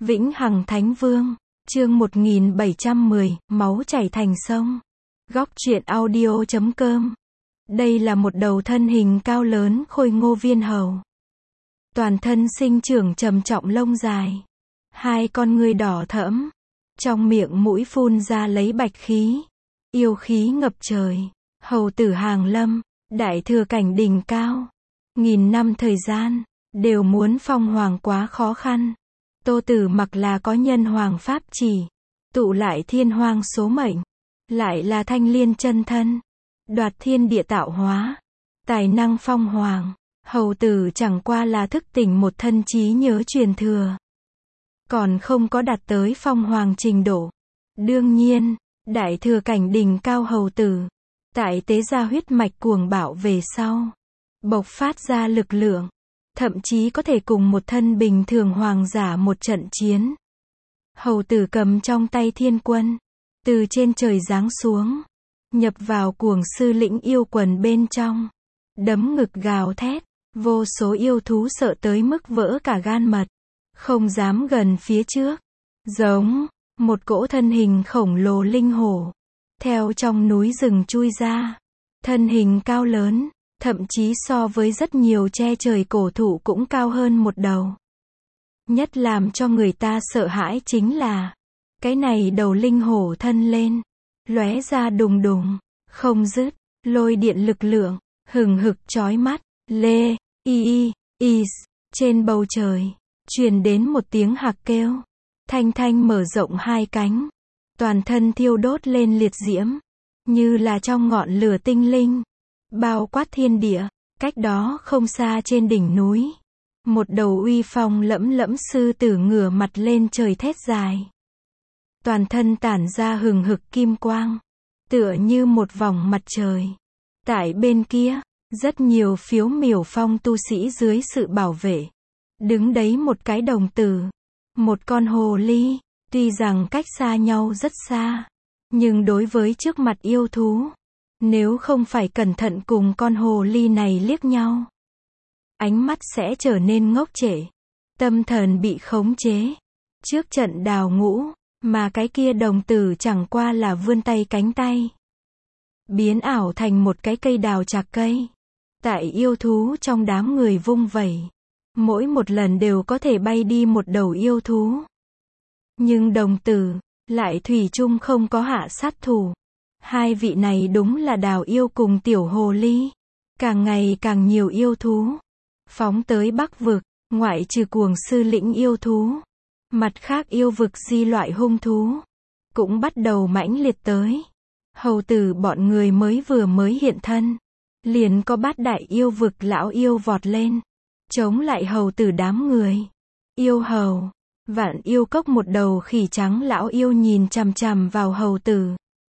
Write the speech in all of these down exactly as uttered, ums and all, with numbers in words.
Vĩnh Hằng Thánh Vương, chương một nghìn bảy trăm mười, máu chảy thành sông. Góc truyện audio chấm com. Đây là một đầu thân hình cao lớn khôi ngô viên hầu. Toàn thân sinh trưởng trầm trọng lông dài. Hai con ngươi đỏ thẫm. Trong miệng mũi phun ra lấy bạch khí. Yêu khí ngập trời. Hầu tử hàng lâm, đại thừa cảnh đỉnh cao. Nghìn năm thời gian, đều muốn phong hoàng quá khó khăn. Tô Tử Mặc là có nhân hoàng pháp chỉ, tụ lại thiên hoang số mệnh, lại là thanh liên chân thân, đoạt thiên địa tạo hóa, tài năng phong hoàng. Hầu tử chẳng qua là thức tỉnh một thân trí nhớ truyền thừa, còn không có đạt tới phong hoàng trình độ. Đương nhiên, đại thừa cảnh đỉnh cao hầu tử, tại tế gia huyết mạch cuồng bạo về sau, bộc phát ra lực lượng, thậm chí có thể cùng một thân bình thường hoàng giả một trận chiến. Hầu tử cầm trong tay thiên quân, từ trên trời giáng xuống, nhập vào cuồng sư lĩnh yêu quần bên trong, đấm ngực gào thét, vô số yêu thú sợ tới mức vỡ cả gan mật, không dám gần phía trước. Giống, một cỗ thân hình khổng lồ linh hổ, theo trong núi rừng chui ra, thân hình cao lớn, thậm chí so với rất nhiều che trời cổ thụ cũng cao hơn một đầu. Nhất làm cho người ta sợ hãi chính là, cái này đầu linh hổ thân lên, lóe ra đùng đùng, không dứt, lôi điện lực lượng, hừng hực chói mắt, lê, y y, is, trên bầu trời, truyền đến một tiếng hạc kêu, thanh thanh mở rộng hai cánh, toàn thân thiêu đốt lên liệt diễm, như là trong ngọn lửa tinh linh, bao quát thiên địa. Cách đó không xa trên đỉnh núi, một đầu uy phong lẫm lẫm sư tử ngửa mặt lên trời thét dài, toàn thân tản ra hừng hực kim quang, tựa như một vòng mặt trời. Tại bên kia, rất nhiều phiếu miểu phong tu sĩ dưới sự bảo vệ, đứng đấy một cái đồng tử, một con hồ ly. Tuy rằng cách xa nhau rất xa, nhưng đối với trước mặt yêu thú, nếu không phải cẩn thận cùng con hồ ly này liếc nhau, ánh mắt sẽ trở nên ngốc trệ, tâm thần bị khống chế. Trước trận đào ngũ, mà cái kia đồng tử chẳng qua là vươn tay cánh tay, biến ảo thành một cái cây đào chạc cây, tại yêu thú trong đám người vung vẩy, mỗi một lần đều có thể bay đi một đầu yêu thú. Nhưng đồng tử, lại thủy chung không có hạ sát thủ. Hai vị này đúng là đào yêu cùng tiểu hồ ly. Càng ngày càng nhiều yêu thú phóng tới Bắc vực, ngoại trừ cuồng sư lĩnh yêu thú, mặt khác yêu vực di loại hung thú cũng bắt đầu mãnh liệt tới. Hầu tử bọn người mới vừa mới hiện thân, liền có bát đại yêu vực lão yêu vọt lên, chống lại hầu tử đám người. Yêu hầu, vạn yêu cốc một đầu khỉ trắng lão yêu nhìn chằm chằm vào hầu tử,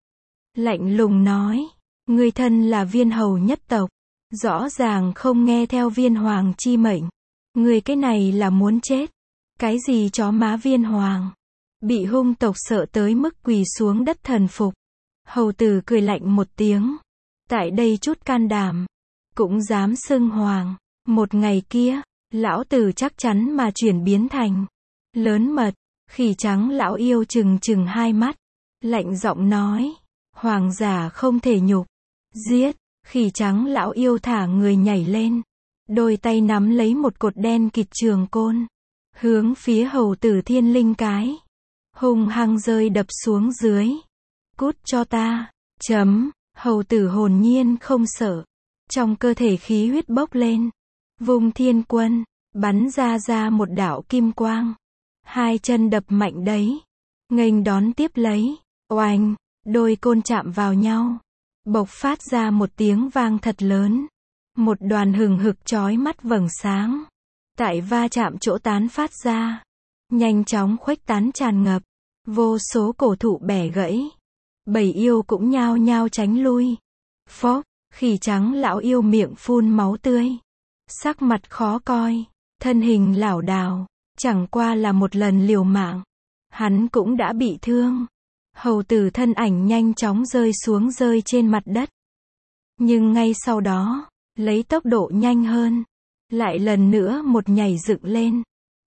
lạnh lùng nói, ngươi thân là viên hầu nhất tộc, rõ ràng không nghe theo viên hoàng chi mệnh, ngươi cái này là muốn chết. Cái gì chó má viên hoàng, bị hung tộc sợ tới mức quỳ xuống đất thần phục. Hầu tử cười lạnh một tiếng, tại đây chút can đảm, cũng dám xưng hoàng. Một ngày kia, lão tử chắc chắn mà chuyển biến thành lớn mật. Khỉ trắng lão yêu trừng trừng hai mắt, lạnh giọng nói, hoàng giả không thể nhục, giết. Khỉ trắng lão yêu thả người nhảy lên, đôi tay nắm lấy một cột đen kịt trường côn, hướng phía hầu tử thiên linh cái, hung hăng rơi đập xuống dưới. Cút cho ta, chấm. Hầu tử hồn nhiên không sợ, trong cơ thể khí huyết bốc lên, vung thiên quân, bắn ra ra một đạo kim quang, hai chân đập mạnh đấy, nghênh đón tiếp lấy, oanh, đôi côn chạm vào nhau, bộc phát ra một tiếng vang thật lớn, một đoàn hừng hực chói mắt vầng sáng, tại va chạm chỗ tán phát ra, nhanh chóng khuếch tán tràn ngập, vô số cổ thụ bẻ gãy, bầy yêu cũng nhao nhao tránh lui. Phốc, khỉ trắng lão yêu miệng phun máu tươi, sắc mặt khó coi, thân hình lảo đảo, chẳng qua là một lần liều mạng, hắn cũng đã bị thương. Hầu tử thân ảnh nhanh chóng rơi xuống rơi trên mặt đất, nhưng ngay sau đó, lấy tốc độ nhanh hơn, lại lần nữa một nhảy dựng lên,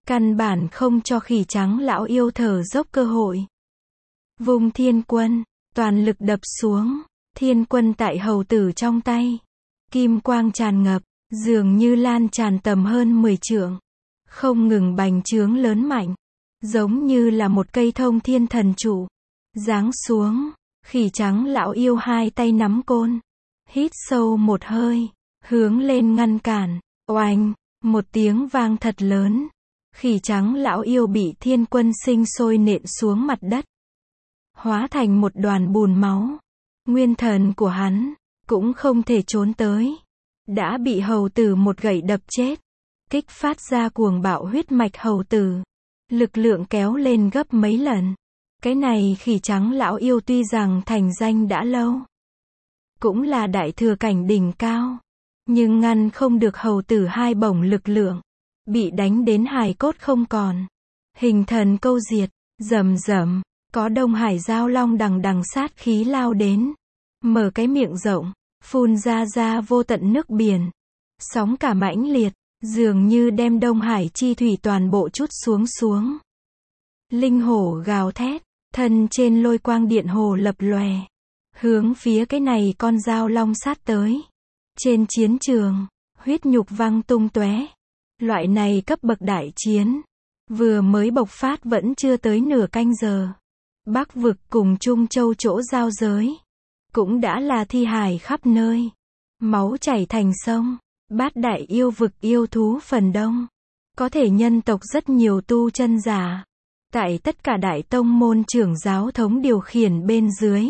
căn bản không cho khỉ trắng lão yêu thở dốc cơ hội. Vung thiên quân, toàn lực đập xuống, thiên quân tại hầu tử trong tay. Kim quang tràn ngập, dường như lan tràn tầm hơn mười trượng. Không ngừng bành trướng lớn mạnh, giống như là một cây thông thiên thần trụ. Giáng xuống, khỉ trắng lão yêu hai tay nắm côn. Hít sâu một hơi, hướng lên ngăn cản. Oanh, một tiếng vang thật lớn. Khỉ trắng lão yêu bị thiên quân sinh sôi nện xuống mặt đất. Hóa thành một đoàn bùn máu. Nguyên thần của hắn, cũng không thể trốn tới. Đã bị hầu tử một gậy đập chết. Kích phát ra cuồng bạo huyết mạch hầu tử. Lực lượng kéo lên gấp mấy lần. Cái này khỉ trắng lão yêu tuy rằng thành danh đã lâu. Cũng là đại thừa cảnh đỉnh cao. Nhưng ngăn không được hầu tử hai bổng lực lượng. Bị đánh đến hài cốt không còn. Hình thần câu diệt, rầm rầm, có Đông Hải Giao Long đằng đằng sát khí lao đến. Mở cái miệng rộng, phun ra ra vô tận nước biển. Sóng cả mãnh liệt, dường như đem Đông Hải chi thủy toàn bộ trút xuống xuống. Linh hổ gào thét, thân trên lôi quang điện hồ lập lòe. Hướng phía cái này con Giao Long sát tới. Trên chiến trường, huyết nhục văng tung tóe. Loại này cấp bậc đại chiến, vừa mới bộc phát vẫn chưa tới nửa canh giờ. Bắc vực cùng Trung Châu chỗ giao giới, cũng đã là thi hài khắp nơi. Máu chảy thành sông, bát đại yêu vực yêu thú phần đông. Có thể nhân tộc rất nhiều tu chân giả. Tại tất cả đại tông môn trưởng giáo thống điều khiển bên dưới.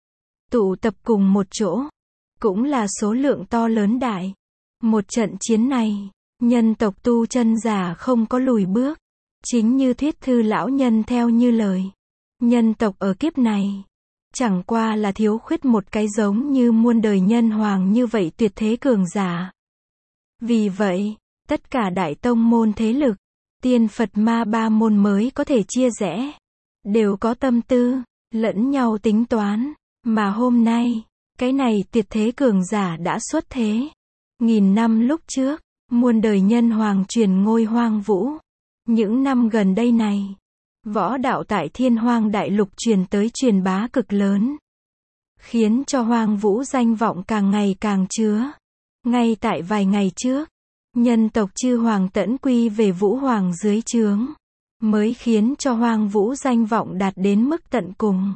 Tụ tập cùng một chỗ, cũng là số lượng to lớn đại. Một trận chiến này, nhân tộc tu chân giả không có lùi bước. Chính như thuyết thư lão nhân theo như lời. Nhân tộc ở kiếp này, chẳng qua là thiếu khuyết một cái giống như muôn đời nhân hoàng như vậy tuyệt thế cường giả. Vì vậy, tất cả đại tông môn thế lực, tiên Phật ma ba môn mới có thể chia rẽ. Đều có tâm tư, lẫn nhau tính toán. Mà hôm nay, cái này tuyệt thế cường giả đã xuất thế. Nghìn năm lúc trước, muôn đời nhân hoàng truyền ngôi hoang vũ. Những năm gần đây này, võ đạo tại thiên hoang đại lục truyền tới truyền bá cực lớn. Khiến cho hoang vũ danh vọng càng ngày càng chứa. Ngay tại vài ngày trước, nhân tộc chư hoàng tẫn quy về vũ hoàng dưới trướng. Mới khiến cho hoang vũ danh vọng đạt đến mức tận cùng.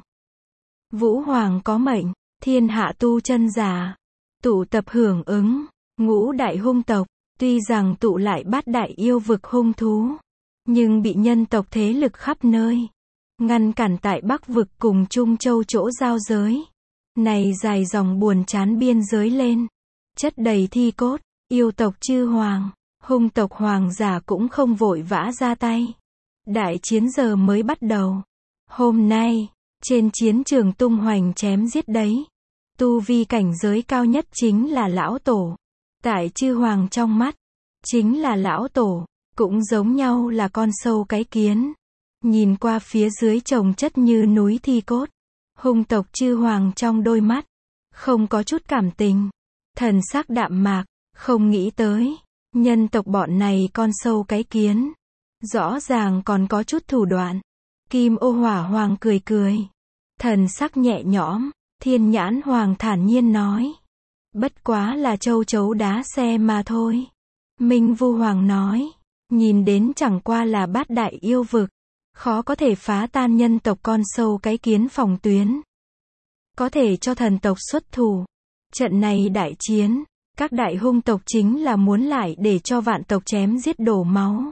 Vũ hoàng có mệnh, thiên hạ tu chân giả. Tụ tập hưởng ứng, ngũ đại hung tộc. Tuy rằng tụ lại bát đại yêu vực hung thú. Nhưng bị nhân tộc thế lực khắp nơi. Ngăn cản tại Bắc vực cùng Trung Châu chỗ giao giới. Này dài dòng buồn chán biên giới lên. Chất đầy thi cốt, yêu tộc chư hoàng, hung tộc hoàng giả cũng không vội vã ra tay. Đại chiến giờ mới bắt đầu. Hôm nay, trên chiến trường tung hoành chém giết đấy. Tu vi cảnh giới cao nhất chính là lão tổ. Tại chư hoàng trong mắt, chính là lão tổ. Cũng giống nhau là con sâu cái kiến. Nhìn qua phía dưới chồng chất như núi thi cốt. Hung tộc chư hoàng trong đôi mắt. Không có chút cảm tình. Thần sắc đạm mạc. Không nghĩ tới. Nhân tộc bọn này con sâu cái kiến. Rõ ràng còn có chút thủ đoạn. Kim ô hỏa hoàng cười cười. Thần sắc nhẹ nhõm. Thiên nhãn hoàng thản nhiên nói. Bất quá là châu chấu đá xe mà thôi. Minh vu hoàng nói. Nhìn đến chẳng qua là bát đại yêu vực. Khó có thể phá tan nhân tộc con sâu cái kiến phòng tuyến. Có thể cho thần tộc xuất thủ. Trận này đại chiến, các đại hung tộc chính là muốn lại để cho vạn tộc chém giết đổ máu.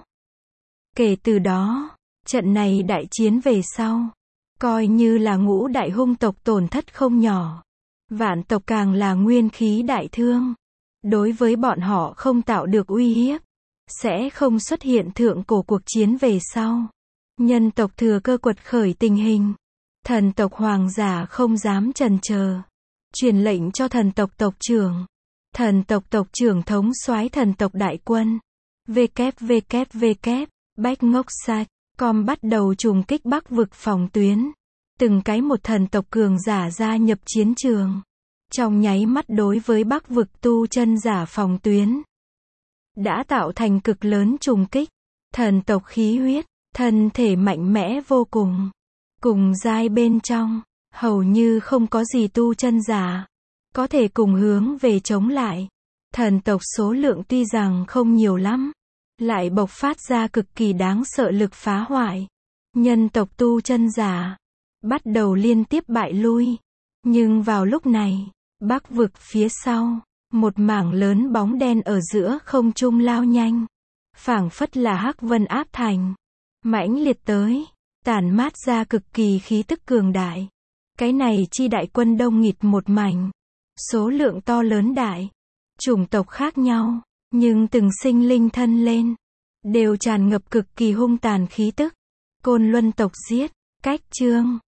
Kể từ đó, trận này đại chiến về sau, coi như là ngũ đại hung tộc tổn thất không nhỏ. Vạn tộc càng là nguyên khí đại thương. Đối với bọn họ không tạo được uy hiếp. Sẽ không xuất hiện thượng cổ cuộc chiến về sau. Nhân tộc thừa cơ quật khởi tình hình. Thần tộc hoàng giả không dám chần chờ. Truyền lệnh cho thần tộc tộc trưởng. Thần tộc tộc trưởng thống soái thần tộc đại quân. vê kép vê kép vê kép, bách ngốc sạch, com bắt đầu trùng kích Bắc vực phòng tuyến. Từng cái một thần tộc cường giả gia nhập chiến trường. Trong nháy mắt đối với Bắc vực tu chân giả phòng tuyến. Đã tạo thành cực lớn trùng kích. Thần tộc khí huyết, thân thể mạnh mẽ vô cùng. Cùng giai bên trong, hầu như không có gì tu chân giả có thể cùng hướng về chống lại. Thần tộc số lượng tuy rằng không nhiều lắm, lại bộc phát ra cực kỳ đáng sợ lực phá hoại. Nhân tộc tu chân giả bắt đầu liên tiếp bại lui. Nhưng vào lúc này, Bắc vực phía sau, một mảng lớn bóng đen ở giữa không trung lao nhanh, phảng phất là hắc vân áp thành, mãnh liệt tới, tản mát ra cực kỳ khí tức cường đại. Cái này chi đại quân đông nghịt một mảnh, số lượng to lớn đại, chủng tộc khác nhau, nhưng từng sinh linh thân lên, đều tràn ngập cực kỳ hung tàn khí tức. Côn Luân tộc giết, cách chương